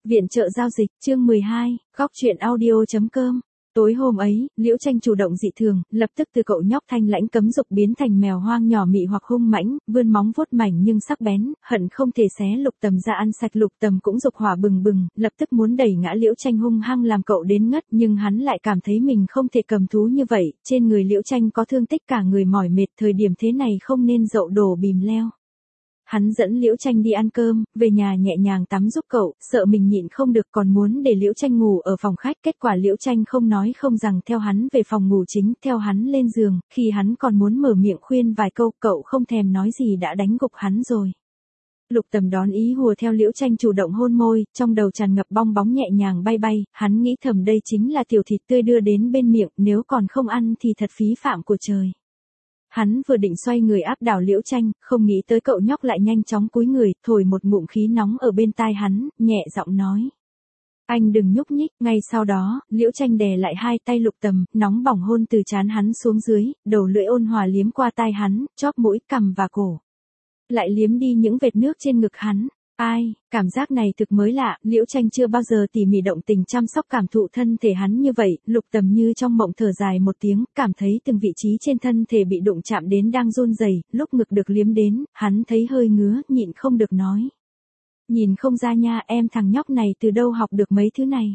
Viện trợ giao dịch, chương 12, góc truyện audio.com. Tối hôm ấy, Liễu Tranh chủ động dị thường, lập tức từ cậu nhóc thanh lãnh cấm dục biến thành mèo hoang nhỏ mị hoặc hung mãnh, vươn móng vuốt mảnh nhưng sắc bén, hận không thể xé Lục Tầm ra ăn sạch. Lục Tầm cũng dục hỏa bừng bừng, lập tức muốn đẩy ngã Liễu Tranh hung hăng làm cậu đến ngất, nhưng hắn lại cảm thấy mình không thể cầm thú như vậy, trên người Liễu Tranh có thương tích cả người mỏi mệt, thời điểm thế này không nên dậu đổ bìm leo. Hắn dẫn Liễu Tranh đi ăn cơm, về nhà nhẹ nhàng tắm giúp cậu, sợ mình nhịn không được còn muốn để Liễu Tranh ngủ ở phòng khách. Kết quả Liễu Tranh không nói không rằng theo hắn về phòng ngủ chính, theo hắn lên giường, khi hắn còn muốn mở miệng khuyên vài câu, cậu không thèm nói gì đã đánh gục hắn rồi. Lục Tầm đón ý hùa theo Liễu Tranh chủ động hôn môi, trong đầu tràn ngập bong bóng nhẹ nhàng bay bay, hắn nghĩ thầm đây chính là tiểu thịt tươi đưa đến bên miệng, nếu còn không ăn thì thật phí phạm của trời. Hắn vừa định xoay người áp đảo Liễu Tranh, không nghĩ tới cậu nhóc lại nhanh chóng cúi người, thổi một ngụm khí nóng ở bên tai hắn, nhẹ giọng nói. Anh đừng nhúc nhích. Ngay sau đó, Liễu Tranh đè lại hai tay Lục Tầm, nóng bỏng hôn từ trán hắn xuống dưới, đầu lưỡi ôn hòa liếm qua tai hắn, chóp mũi, cằm và cổ. Lại liếm đi những vệt nước trên ngực hắn. Ai, cảm giác này thực mới lạ, Liễu Tranh chưa bao giờ tỉ mỉ động tình chăm sóc cảm thụ thân thể hắn như vậy. Lục Tầm như trong mộng thở dài một tiếng, cảm thấy từng vị trí trên thân thể bị đụng chạm đến đang run rẩy, lúc ngực được liếm đến, hắn thấy hơi ngứa, nhịn không được nói. Nhìn không ra nha, em thằng nhóc này từ đâu học được mấy thứ này.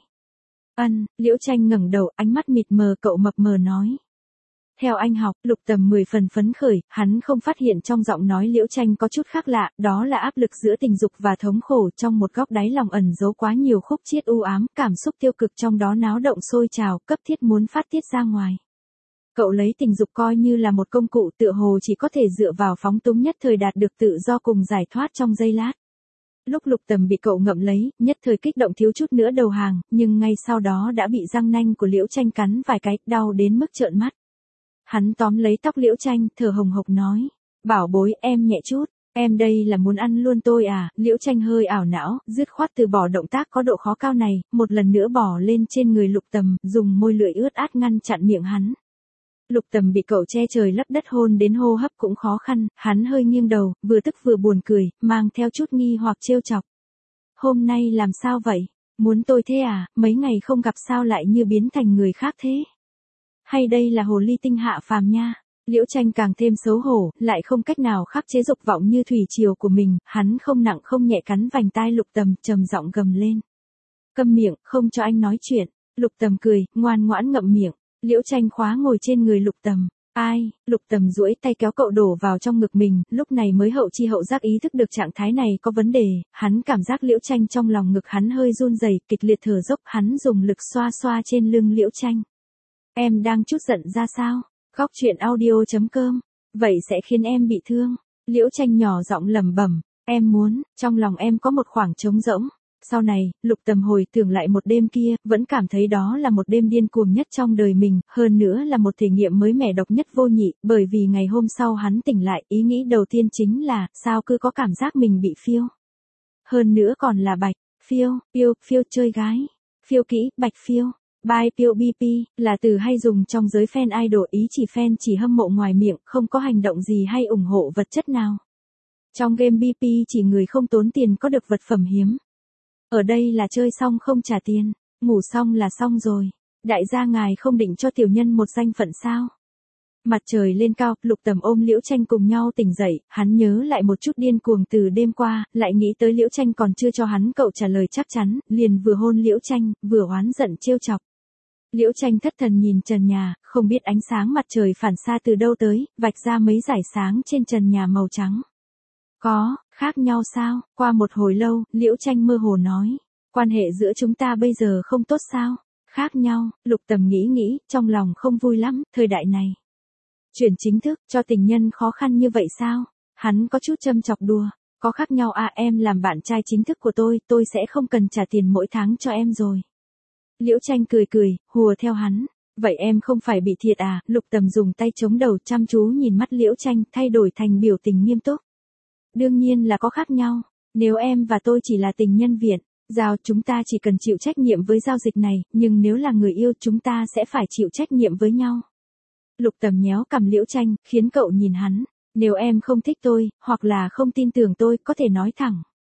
Liễu Tranh ngẩng đầu, ánh mắt mịt mờ, cậu mập mờ nói. Theo anh học. Lục Tầm 10 phần phấn khởi, hắn không phát hiện trong giọng nói Liễu Tranh có chút khác lạ, đó là áp lực giữa tình dục và thống khổ, trong một góc đáy lòng ẩn giấu quá nhiều khúc chiết u ám, cảm xúc tiêu cực trong đó náo động sôi trào, cấp thiết muốn phát tiết ra ngoài. Cậu lấy tình dục coi như là một công cụ, tựa hồ chỉ có thể dựa vào phóng túng nhất thời đạt được tự do cùng giải thoát trong giây lát. Lúc Lục Tầm bị cậu ngậm lấy, nhất thời kích động thiếu chút nữa đầu hàng, nhưng ngay sau đó đã bị răng nanh của Liễu Tranh cắn vài cái, đau đến mức trợn mắt. Hắn tóm lấy tóc Liễu Tranh, thở hồng hộc nói. Bảo bối, em nhẹ chút, em đây là muốn ăn luôn tôi à. Liễu Tranh hơi ảo não, dứt khoát từ bỏ động tác có độ khó cao này, một lần nữa bỏ lên trên người Lục Tầm, dùng môi lưỡi ướt át ngăn chặn miệng hắn. Lục Tầm bị cậu che trời lấp đất hôn đến hô hấp cũng khó khăn, hắn hơi nghiêng đầu, vừa tức vừa buồn cười, mang theo chút nghi hoặc trêu chọc. Hôm nay làm sao vậy? Muốn tôi thế à, mấy ngày không gặp sao lại như biến thành người khác thế? Hay đây là hồ ly tinh hạ phàm nha? Liễu Tranh càng thêm xấu hổ, lại không cách nào khắc chế dục vọng như thủy triều của mình, hắn không nặng không nhẹ cắn vành tai Lục Tầm, trầm giọng gầm lên. Câm miệng, không cho anh nói chuyện. Lục Tầm cười, ngoan ngoãn ngậm miệng. Liễu Tranh khóa ngồi trên người Lục Tầm. Ai? Lục Tầm duỗi tay kéo cậu đổ vào trong ngực mình, lúc này mới hậu chi hậu giác ý thức được trạng thái này có vấn đề, hắn cảm giác Liễu Tranh trong lòng ngực hắn hơi run rẩy, kịch liệt thở dốc, hắn dùng lực xoa xoa trên lưng Liễu Tranh. Em đang chút giận ra sao? Góc truyện audio.com. Vậy sẽ khiến em bị thương. Liễu Tranh nhỏ giọng lẩm bẩm. Em muốn, trong lòng em có một khoảng trống rỗng. Sau này, Lục Tầm hồi tưởng lại một đêm kia, vẫn cảm thấy đó là một đêm điên cuồng nhất trong đời mình, hơn nữa là một thể nghiệm mới mẻ độc nhất vô nhị, bởi vì ngày hôm sau hắn tỉnh lại, ý nghĩ đầu tiên chính là, sao cứ có cảm giác mình bị phiêu. Hơn nữa còn là bạch, phiêu chơi gái, phiêu kỹ, bạch phiêu. By Piêu BP, là từ hay dùng trong giới fan idol, ý chỉ fan chỉ hâm mộ ngoài miệng, không có hành động gì hay ủng hộ vật chất nào. Trong game BP chỉ người không tốn tiền có được vật phẩm hiếm. Ở đây là chơi xong không trả tiền, ngủ xong là xong rồi. Đại gia ngài không định cho tiểu nhân một danh phận sao? Mặt trời lên cao, Lục Tầm ôm Liễu Tranh cùng nhau tỉnh dậy, hắn nhớ lại một chút điên cuồng từ đêm qua, lại nghĩ tới Liễu Tranh còn chưa cho hắn cậu trả lời chắc chắn, liền vừa hôn Liễu Tranh, vừa oán giận trêu chọc. Liễu Tranh thất thần nhìn trần nhà, không biết ánh sáng mặt trời phản xa từ đâu tới, vạch ra mấy dải sáng trên trần nhà màu trắng. Có, khác nhau sao? Qua một hồi lâu, Liễu Tranh mơ hồ nói. Quan hệ giữa chúng ta bây giờ không tốt sao? Khác nhau. Lục Tầm nghĩ, trong lòng không vui lắm, thời đại này. Chuyển chính thức, cho tình nhân khó khăn như vậy sao? Hắn có chút châm chọc đùa. Có khác nhau à, em làm bạn trai chính thức của tôi sẽ không cần trả tiền mỗi tháng cho em rồi. Liễu Tranh cười, hùa theo hắn. Vậy em không phải bị thiệt à? Lục Tầm dùng tay chống đầu chăm chú nhìn mắt Liễu Tranh, thay đổi thành biểu tình nghiêm túc. Đương nhiên là có khác nhau. Nếu em và tôi chỉ là tình nhân viện, chúng ta chỉ cần chịu trách nhiệm với giao dịch này, nhưng nếu là người yêu chúng ta sẽ phải chịu trách nhiệm với nhau. Lục Tầm nhéo cằm Liễu Tranh, khiến cậu nhìn hắn. Nếu em không thích tôi, hoặc là không tin tưởng tôi, có thể nói thẳng.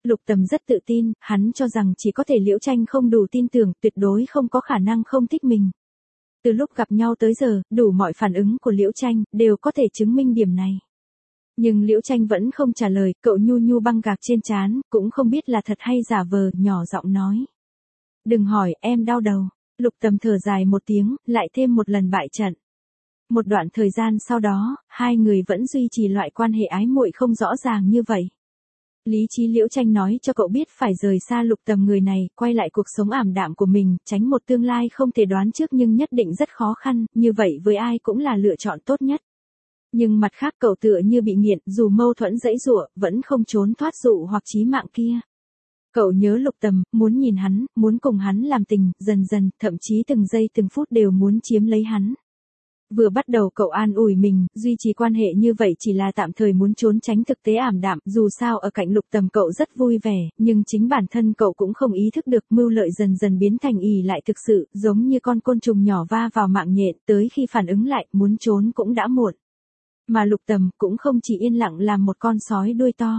Lục Tầm rất tự tin, hắn cho rằng chỉ có thể Liễu Tranh không đủ tin tưởng, tuyệt đối không có khả năng không thích mình. Từ lúc gặp nhau tới giờ, đủ mọi phản ứng của Liễu Tranh, đều có thể chứng minh điểm này. Nhưng Liễu Tranh vẫn không trả lời, cậu nhu nhu băng gạc trên trán, cũng không biết là thật hay giả vờ, nhỏ giọng nói. Đừng hỏi, em đau đầu. Lục Tầm thở dài một tiếng, lại thêm một lần bại trận. Một đoạn thời gian sau đó, hai người vẫn duy trì loại quan hệ ái muội không rõ ràng như vậy. Lý trí Liễu Tranh nói cho cậu biết phải rời xa Lục Tầm người này, quay lại cuộc sống ảm đạm của mình, tránh một tương lai không thể đoán trước nhưng nhất định rất khó khăn, như vậy với ai cũng là lựa chọn tốt nhất. Nhưng mặt khác cậu tựa như bị nghiện, dù mâu thuẫn giãy giụa, vẫn không trốn thoát dụ hoặc chí mạng kia. Cậu nhớ Lục Tầm, muốn nhìn hắn, muốn cùng hắn làm tình, dần dần, thậm chí từng giây từng phút đều muốn chiếm lấy hắn. Vừa bắt đầu cậu an ủi mình, duy trì quan hệ như vậy chỉ là tạm thời muốn trốn tránh thực tế ảm đạm, dù sao ở cạnh Lục Tầm cậu rất vui vẻ, nhưng chính bản thân cậu cũng không ý thức được mưu lợi dần dần biến thành ỷ lại thực sự, giống như con côn trùng nhỏ va vào mạng nhện, tới khi phản ứng lại, muốn trốn cũng đã muộn. Mà Lục Tầm cũng không chỉ yên lặng làm một con sói đuôi to.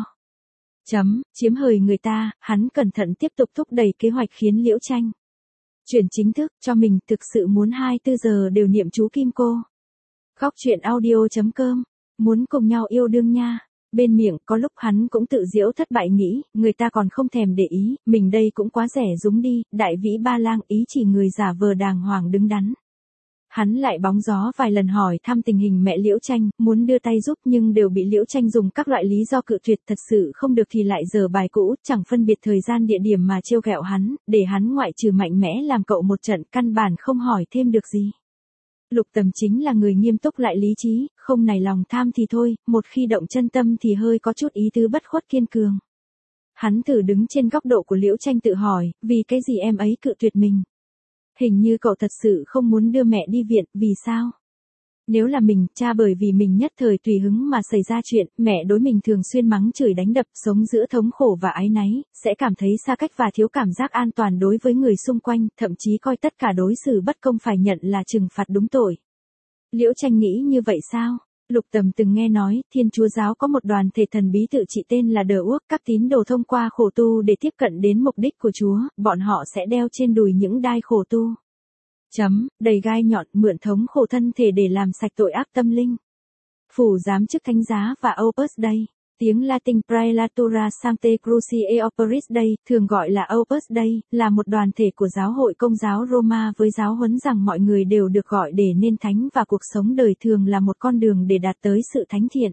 Chiếm hời người ta, hắn cẩn thận tiếp tục thúc đẩy kế hoạch khiến Liễu Tranh chuyển chính thức cho mình, thực sự muốn 24 giờ đều niệm chú Kim Cô. Góc truyện audio.com, muốn cùng nhau yêu đương nha. Bên miệng có lúc hắn cũng tự giễu thất bại nghĩ, người ta còn không thèm để ý, mình đây cũng quá rẻ rúng đi, đại vĩ ba lang ý chỉ người giả vờ đàng hoàng đứng đắn. Hắn lại bóng gió vài lần hỏi thăm tình hình mẹ Liễu Tranh, muốn đưa tay giúp nhưng đều bị Liễu Tranh dùng các loại lý do cự tuyệt, thật sự không được thì lại giở bài cũ, chẳng phân biệt thời gian địa điểm mà trêu ghẹo hắn, để hắn ngoại trừ mạnh mẽ làm cậu một trận, căn bản không hỏi thêm được gì. Lục Tầm chính là người nghiêm túc lại lý trí, không nảy lòng tham thì thôi, một khi động chân tâm thì hơi có chút ý tứ bất khuất kiên cường. Hắn thử đứng trên góc độ của Liễu Tranh tự hỏi, vì cái gì em ấy cự tuyệt mình? Hình như cậu thật sự không muốn đưa mẹ đi viện, vì sao? Nếu là mình, cha bởi vì mình nhất thời tùy hứng mà xảy ra chuyện, mẹ đối mình thường xuyên mắng chửi đánh đập, sống giữa thống khổ và áy náy, sẽ cảm thấy xa cách và thiếu cảm giác an toàn đối với người xung quanh, thậm chí coi tất cả đối xử bất công phải nhận là trừng phạt đúng tội. Liễu Tranh nghĩ như vậy sao? Lục Tầm từng nghe nói, Thiên Chúa giáo có một đoàn thể thần bí tự trị tên là Đờ Uốc, các tín đồ thông qua khổ tu để tiếp cận đến mục đích của Chúa, bọn họ sẽ đeo trên đùi những đai khổ tu. Đầy gai nhọn, mượn thống khổ thân thể để làm sạch tội ác tâm linh. Phủ giám chức thánh giá và Opus Dei. Tiếng Latin Praelatura Sancte Cruci et Operis Dei, thường gọi là Opus Dei, là một đoàn thể của giáo hội Công giáo Roma với giáo huấn rằng mọi người đều được gọi để nên thánh và cuộc sống đời thường là một con đường để đạt tới sự thánh thiện.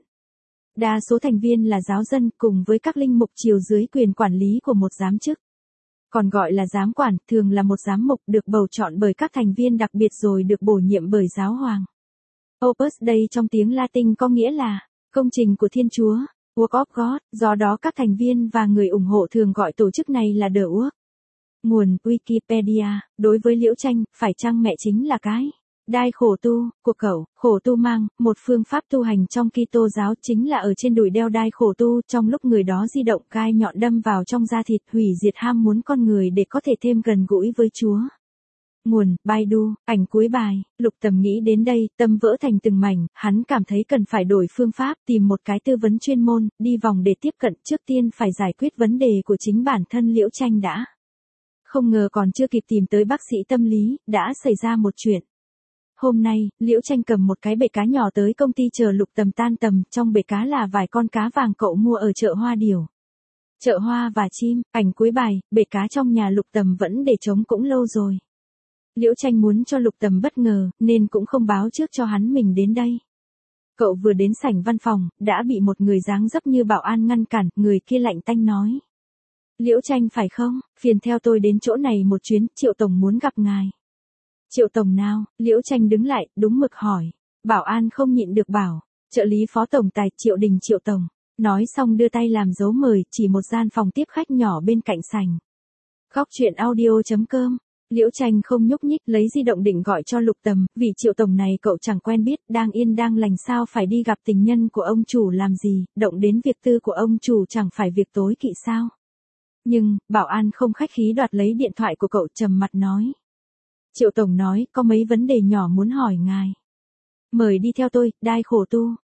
Đa số thành viên là giáo dân cùng với các linh mục chiều dưới quyền quản lý của một giám chức. Còn gọi là giám quản, thường là một giám mục được bầu chọn bởi các thành viên đặc biệt rồi được bổ nhiệm bởi giáo hoàng. Opus Dei trong tiếng Latin có nghĩa là công trình của Thiên Chúa, Work of God, do đó các thành viên và người ủng hộ thường gọi tổ chức này là The Work. Nguồn Wikipedia, đối với Liễu Tranh, phải chăng mẹ chính là cái đai khổ tu của cậu? Khổ tu mang, một phương pháp tu hành trong Kitô giáo chính là ở trên đùi đeo đai khổ tu, trong lúc người đó di động gai nhọn đâm vào trong da thịt, hủy diệt ham muốn con người để có thể thêm gần gũi với Chúa. Nguồn Baidu, ảnh cuối bài. Lục Tầm nghĩ đến đây, tâm vỡ thành từng mảnh, hắn cảm thấy cần phải đổi phương pháp, tìm một cái tư vấn chuyên môn, đi vòng để tiếp cận, trước tiên phải giải quyết vấn đề của chính bản thân Liễu Tranh đã. Không ngờ còn chưa kịp tìm tới bác sĩ tâm lý, đã xảy ra một chuyện. Hôm nay, Liễu Tranh cầm một cái bể cá nhỏ tới công ty chờ Lục Tầm tan tầm, trong bể cá là vài con cá vàng cậu mua ở chợ Hoa Điểu. Chợ hoa và chim, ảnh cuối bài, bể cá trong nhà Lục Tầm vẫn để trống cũng lâu rồi. Liễu Tranh muốn cho Lục Tầm bất ngờ, nên cũng không báo trước cho hắn mình đến đây. Cậu vừa đến sảnh văn phòng, đã bị một người dáng dấp như bảo an ngăn cản, người kia lạnh tanh nói. Liễu Tranh phải không, phiền theo tôi đến chỗ này một chuyến, Triệu Tổng muốn gặp ngài. Triệu Tổng nào? Liễu Tranh đứng lại, đúng mực hỏi. Bảo an không nhịn được bảo, trợ lý phó tổng tài Triệu Đình Triệu Tổng. Nói xong đưa tay làm dấu mời, chỉ một gian phòng tiếp khách nhỏ bên cạnh sảnh. Góc truyện audio.com. Liễu Tranh không nhúc nhích, lấy di động định gọi cho Lục Tầm, vì Triệu Tổng này cậu chẳng quen biết, đang yên đang lành sao phải đi gặp tình nhân của ông chủ làm gì, động đến việc tư của ông chủ chẳng phải việc tối kỵ sao. Nhưng, bảo an không khách khí đoạt lấy điện thoại của cậu, trầm mặt nói. Triệu Tổng nói, có mấy vấn đề nhỏ muốn hỏi ngài. Mời đi theo tôi, đai khổ tu.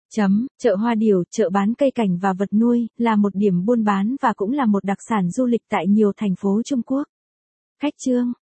Chợ Hoa Điểu, chợ bán cây cảnh và vật nuôi, là một điểm buôn bán và cũng là một đặc sản du lịch tại nhiều thành phố Trung Quốc. Khách trương,